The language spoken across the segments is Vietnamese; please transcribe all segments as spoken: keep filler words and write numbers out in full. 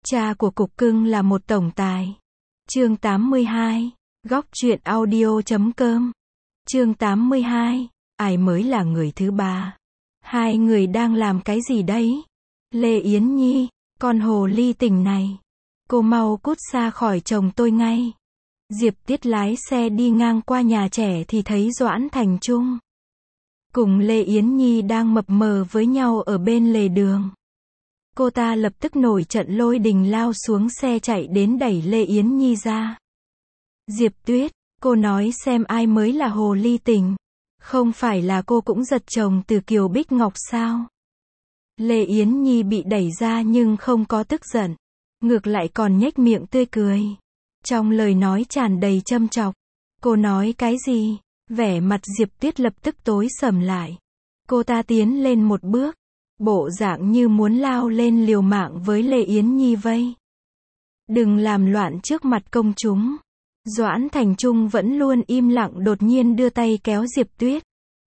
Cha của cục cưng là một tổng tài. Chương tám mươi hai. Góc truyện audio chấm com. Chương tám mươi hai. Ai mới là người thứ ba? Hai người đang làm cái gì đấy? Lê Yến Nhi, con hồ ly tình này. Cô mau cút xa khỏi chồng tôi ngay. Diệp Tiết lái xe đi ngang qua nhà trẻ thì thấy Doãn Thành Trung cùng Lê Yến Nhi đang mập mờ với nhau ở bên lề đường. Cô ta lập tức nổi trận lôi đình lao xuống xe chạy đến đẩy Lê Yến Nhi ra. Diệp Tuyết, cô nói xem ai mới là hồ ly tình. Không phải là cô cũng giật chồng từ Kiều Bích Ngọc sao? Lê Yến Nhi bị đẩy ra nhưng không có tức giận. Ngược lại còn nhếch miệng tươi cười. Trong lời nói tràn đầy châm chọc. Cô nói cái gì? Vẻ mặt Diệp Tuyết lập tức tối sầm lại. Cô ta tiến lên một bước. Bộ dạng như muốn lao lên liều mạng với Lê Yến Nhi vây. Đừng làm loạn trước mặt công chúng. Doãn Thành Trung vẫn luôn im lặng đột nhiên đưa tay kéo Diệp Tuyết.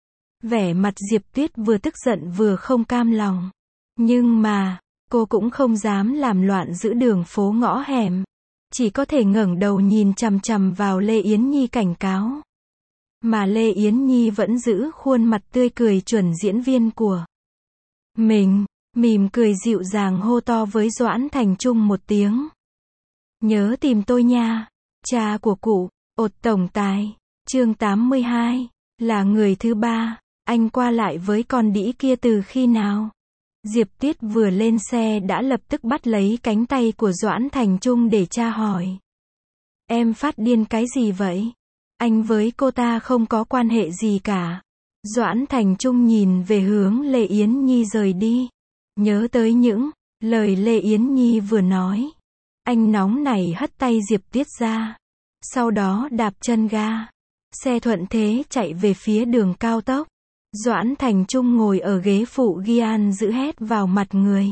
Vẻ mặt Diệp Tuyết vừa tức giận vừa không cam lòng. Nhưng mà, cô cũng không dám làm loạn giữa đường phố ngõ hẻm. Chỉ có thể ngẩng đầu nhìn chằm chằm vào Lê Yến Nhi cảnh cáo. Mà Lê Yến Nhi vẫn giữ khuôn mặt tươi cười chuẩn diễn viên của mình, mỉm cười dịu dàng hô to với Doãn Thành Trung một tiếng. Nhớ tìm tôi nha, cha của cụ, ột tổng tài. Chương tám mươi hai, là người thứ ba, anh qua lại với con đĩ kia từ khi nào? Diệp Tiết vừa lên xe đã lập tức bắt lấy cánh tay của Doãn Thành Trung để tra hỏi. Em phát điên cái gì vậy? Anh với cô ta không có quan hệ gì cả. Doãn Thành Trung nhìn về hướng Lê Yến Nhi rời đi. Nhớ tới những lời Lê Yến Nhi vừa nói. Anh nóng nảy hất tay Diệp Tiết ra. Sau đó đạp chân ga. Xe thuận thế chạy về phía đường cao tốc. Doãn Thành Trung ngồi ở ghế phụ Gian giữ hét vào mặt người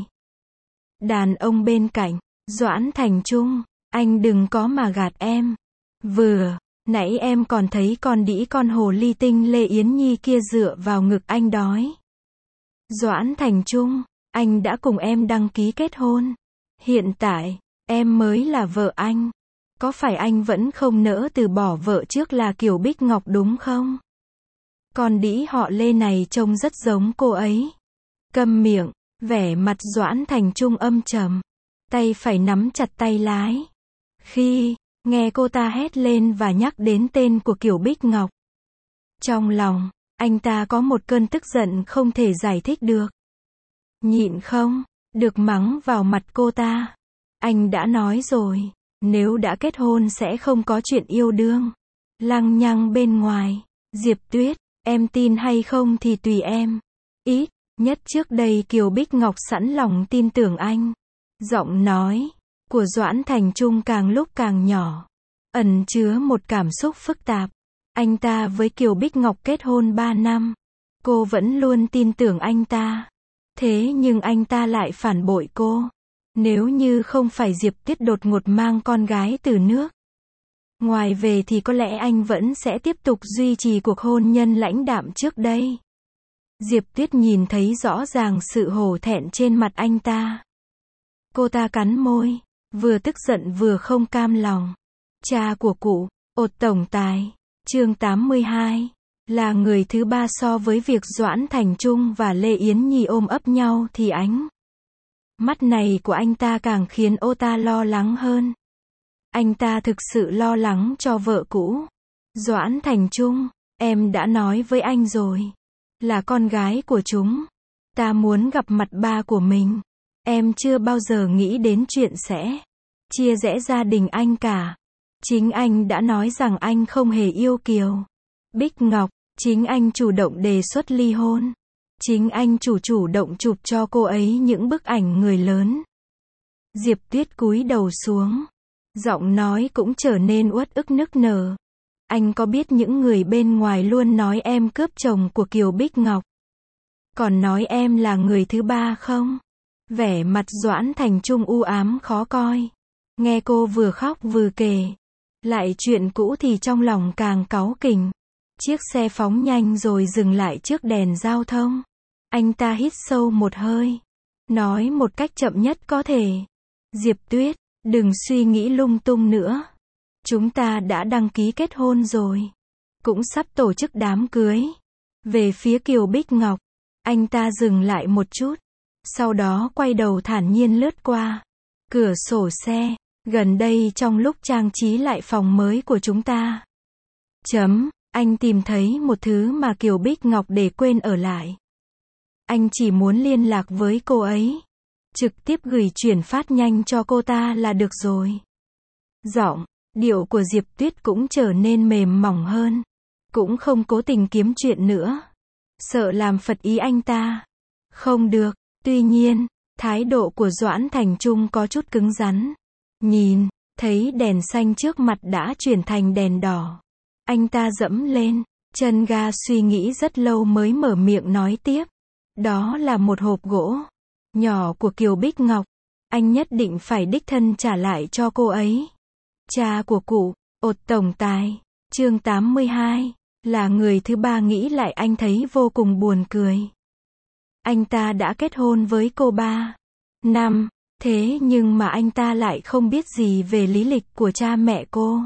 đàn ông bên cạnh. Doãn Thành Trung, anh đừng có mà gạt em. Vừa nãy em còn thấy con đĩ con hồ ly tinh Lê Yến Nhi kia dựa vào ngực anh đói. Doãn Thành Trung, anh đã cùng em đăng ký kết hôn. Hiện tại, em mới là vợ anh. Có phải anh vẫn không nỡ từ bỏ vợ trước là Kiều Bích Ngọc đúng không? Con đĩ họ Lê này trông rất giống cô ấy. Câm miệng, vẻ mặt Doãn Thành Trung âm trầm. Tay phải nắm chặt tay lái. Khi nghe cô ta hét lên và nhắc đến tên của Kiều Bích Ngọc. Trong lòng, anh ta có một cơn tức giận không thể giải thích được. Nhịn không, được mắng vào mặt cô ta. Anh đã nói rồi, nếu đã kết hôn sẽ không có chuyện yêu đương. Lăng nhăng bên ngoài, Diệp Tuyết, em tin hay không thì tùy em. Ít nhất trước đây Kiều Bích Ngọc sẵn lòng tin tưởng anh. Giọng nói của Doãn Thành Trung càng lúc càng nhỏ, ẩn chứa một cảm xúc phức tạp. Anh ta với Kiều Bích Ngọc kết hôn ba năm. Cô vẫn luôn tin tưởng anh ta. Thế nhưng anh ta lại phản bội cô. Nếu như không phải Diệp Tiết đột ngột mang con gái từ nước ngoài về thì có lẽ anh vẫn sẽ tiếp tục duy trì cuộc hôn nhân lãnh đạm trước đây. Diệp Tuyết nhìn thấy rõ ràng sự hổ thẹn trên mặt anh ta. Cô ta cắn môi, vừa tức giận vừa không cam lòng. Cha của cụ, ột tổng tài. Chương tám mươi hai, là người thứ ba so với việc Doãn Thành Trung và Lê Yến Nhi ôm ấp nhau thì ánh mắt này của anh ta càng khiến ô ta lo lắng hơn. Anh ta thực sự lo lắng cho vợ cũ. Doãn Thành Trung, em đã nói với anh rồi. Là con gái của chúng. Ta muốn gặp mặt ba của mình. Em chưa bao giờ nghĩ đến chuyện sẽ chia rẽ gia đình anh cả. Chính anh đã nói rằng anh không hề yêu Kiều Bích Ngọc. Chính anh chủ động đề xuất ly hôn. Chính anh chủ chủ động chụp cho cô ấy những bức ảnh người lớn. Diệp Tuyết cúi đầu xuống. Giọng nói cũng trở nên uất ức nức nở. Anh có biết những người bên ngoài luôn nói em cướp chồng của Kiều Bích Ngọc. Còn nói em là người thứ ba không? Vẻ mặt Doãn Thành Trung u ám khó coi. Nghe cô vừa khóc vừa kể lại chuyện cũ thì trong lòng càng cáu kỉnh. Chiếc xe phóng nhanh rồi dừng lại trước đèn giao thông. Anh ta hít sâu một hơi. Nói một cách chậm nhất có thể. Diệp Tuyết, đừng suy nghĩ lung tung nữa. Chúng ta đã đăng ký kết hôn rồi. Cũng sắp tổ chức đám cưới. Về phía Kiều Bích Ngọc, anh ta dừng lại một chút. Sau đó quay đầu thản nhiên lướt qua cửa sổ xe. Gần đây trong lúc trang trí lại phòng mới của chúng ta. Chấm, anh tìm thấy một thứ mà Kiều Bích Ngọc để quên ở lại. Anh chỉ muốn liên lạc với cô ấy. Trực tiếp gửi chuyển phát nhanh cho cô ta là được rồi. Giọng, điệu của Diệp Tuyết cũng trở nên mềm mỏng hơn. Cũng không cố tình kiếm chuyện nữa. Sợ làm phật ý anh ta. Không được, tuy nhiên, thái độ của Doãn Thành Trung có chút cứng rắn. Nhìn, thấy đèn xanh trước mặt đã chuyển thành đèn đỏ. Anh ta dẫm lên chân ga suy nghĩ rất lâu mới mở miệng nói tiếp. Đó là một hộp gỗ nhỏ của Kiều Bích Ngọc. Anh nhất định phải đích thân trả lại cho cô ấy. Cha của cụ, ột tổng tài, chương tám mươi hai, là người thứ ba nghĩ lại anh thấy vô cùng buồn cười. Anh ta đã kết hôn với cô ba năm, thế nhưng mà anh ta lại không biết gì về lý lịch của cha mẹ cô.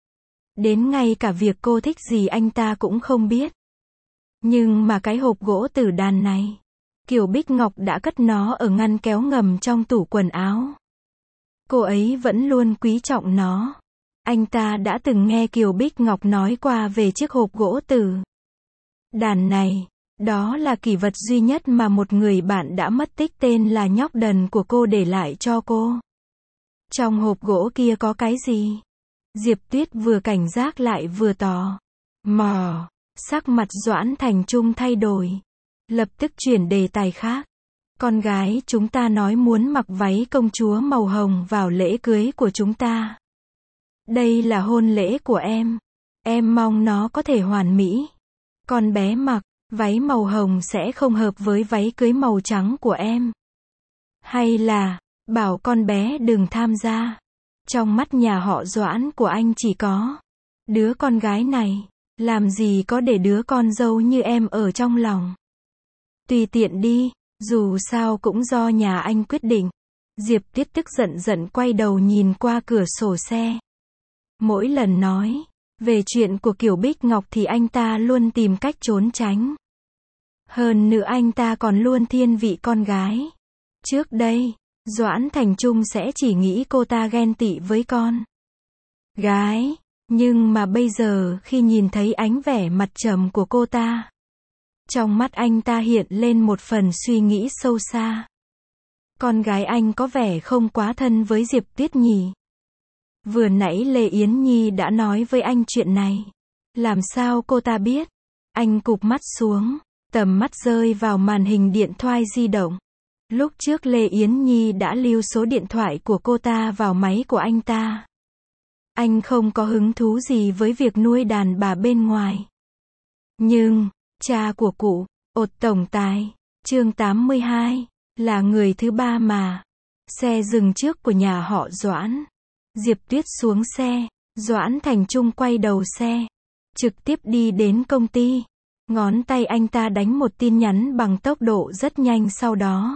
Đến ngay cả việc cô thích gì anh ta cũng không biết. Nhưng mà cái hộp gỗ tử đàn này, Kiều Bích Ngọc đã cất nó ở ngăn kéo ngầm trong tủ quần áo. Cô ấy vẫn luôn quý trọng nó. Anh ta đã từng nghe Kiều Bích Ngọc nói qua về chiếc hộp gỗ tử đàn này. Đó là kỷ vật duy nhất mà một người bạn đã mất tích tên là nhóc đần của cô để lại cho cô. Trong hộp gỗ kia có cái gì? Diệp Tuyết vừa cảnh giác lại vừa tò mò. Sắc mặt Doãn Thành Trung thay đổi. Lập tức chuyển đề tài khác. Con gái chúng ta nói muốn mặc váy công chúa màu hồng vào lễ cưới của chúng ta. Đây là hôn lễ của em. Em mong nó có thể hoàn mỹ. Con bé mặc váy màu hồng sẽ không hợp với váy cưới màu trắng của em. Hay là, bảo con bé đừng tham gia. Trong mắt nhà họ Doãn của anh chỉ có đứa con gái này. Làm gì có để đứa con dâu như em ở trong lòng. Tùy tiện đi, dù sao cũng do nhà anh quyết định. Diệp Tuyết tức giận giận quay đầu nhìn qua cửa sổ xe. Mỗi lần nói về chuyện của Kiều Bích Ngọc thì anh ta luôn tìm cách trốn tránh. Hơn nữa anh ta còn luôn thiên vị con gái. Trước đây, Doãn Thành Trung sẽ chỉ nghĩ cô ta ghen tị với con gái. Nhưng mà bây giờ khi nhìn thấy ánh vẻ mặt trầm của cô ta, trong mắt anh ta hiện lên một phần suy nghĩ sâu xa. Con gái anh có vẻ không quá thân với Diệp Tuyết nhỉ? Vừa nãy Lê Yến Nhi đã nói với anh chuyện này. Làm sao cô ta biết? Anh cụp mắt xuống, tầm mắt rơi vào màn hình điện thoại di động. Lúc trước Lê Yến Nhi đã lưu số điện thoại của cô ta vào máy của anh ta. Anh không có hứng thú gì với việc nuôi đàn bà bên ngoài. Nhưng, cha của cụ, ột tổng tài, chương tám mươi hai, là người thứ ba mà. Xe dừng trước của nhà họ Doãn. Diệp Tuyết xuống xe, Doãn Thành Trung quay đầu xe, trực tiếp đi đến công ty. Ngón tay anh ta đánh một tin nhắn bằng tốc độ rất nhanh sau đó.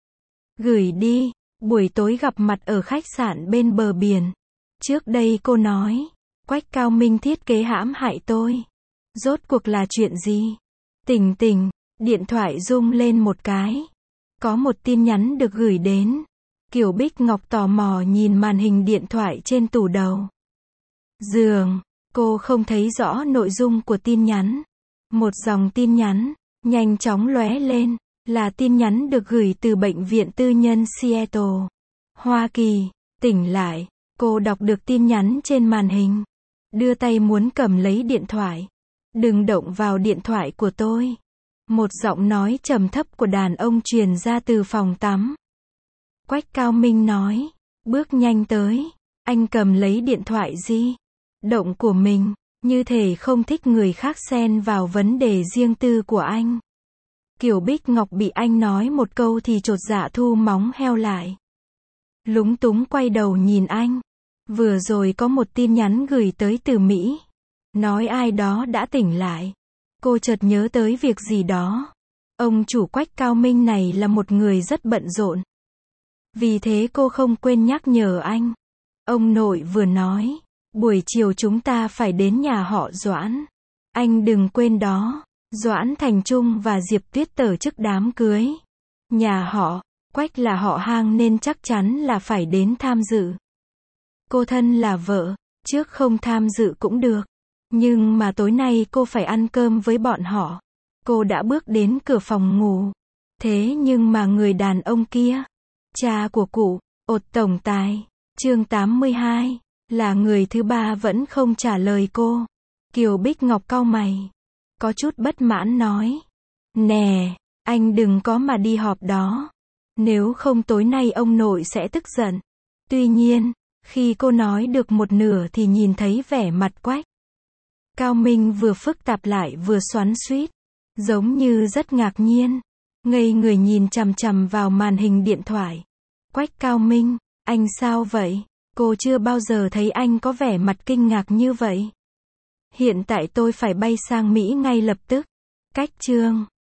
Gửi đi, buổi tối gặp mặt ở khách sạn bên bờ biển. Trước đây cô nói, Quách Cao Minh thiết kế hãm hại tôi. Rốt cuộc là chuyện gì? Tình tình, điện thoại rung lên một cái. Có một tin nhắn được gửi đến. Kiều Bích Ngọc tò mò nhìn màn hình điện thoại trên tủ đầu giường. Cô không thấy rõ nội dung của tin nhắn. Một dòng tin nhắn, nhanh chóng lóe lên, là tin nhắn được gửi từ bệnh viện tư nhân Seattle, Hoa Kỳ. Tỉnh lại, cô đọc được tin nhắn trên màn hình. Đưa tay muốn cầm lấy điện thoại. Đừng động vào điện thoại của tôi. Một giọng nói trầm thấp của đàn ông truyền ra từ phòng tắm. Quách Cao Minh nói, bước nhanh tới. Anh cầm lấy điện thoại di động của mình, như thể không thích người khác xen vào vấn đề riêng tư của anh. Kiều Bích Ngọc bị anh nói một câu thì chột dạ thu móng heo lại. Lúng túng quay đầu nhìn anh. Vừa rồi có một tin nhắn gửi tới từ Mỹ. Nói ai đó đã tỉnh lại. Cô chợt nhớ tới việc gì đó. Ông chủ Quách Cao Minh này là một người rất bận rộn. Vì thế cô không quên nhắc nhở anh. Ông nội vừa nói, buổi chiều chúng ta phải đến nhà họ Doãn. Anh đừng quên đó. Doãn Thành Trung và Diệp Tuyết tổ chức đám cưới. Nhà họ Quách là họ hàng nên chắc chắn là phải đến tham dự. Cô thân là vợ, trước không tham dự cũng được. Nhưng mà tối nay cô phải ăn cơm với bọn họ. Cô đã bước đến cửa phòng ngủ. Thế nhưng mà người đàn ông kia, cha của cụ, Ột tổng tài, chương tám mươi hai, là người thứ ba vẫn không trả lời cô. Kiều Bích Ngọc cau mày, có chút bất mãn nói. Nè, anh đừng có mà đi họp đó. Nếu không tối nay ông nội sẽ tức giận. Tuy nhiên, khi cô nói được một nửa thì nhìn thấy vẻ mặt Quách Cao Minh vừa phức tạp lại vừa xoắn xuýt, giống như rất ngạc nhiên, ngây người nhìn chằm chằm vào màn hình điện thoại. Quách Cao Minh, anh sao vậy? Cô chưa bao giờ thấy anh có vẻ mặt kinh ngạc như vậy. Hiện tại tôi phải bay sang Mỹ ngay lập tức. Cách chương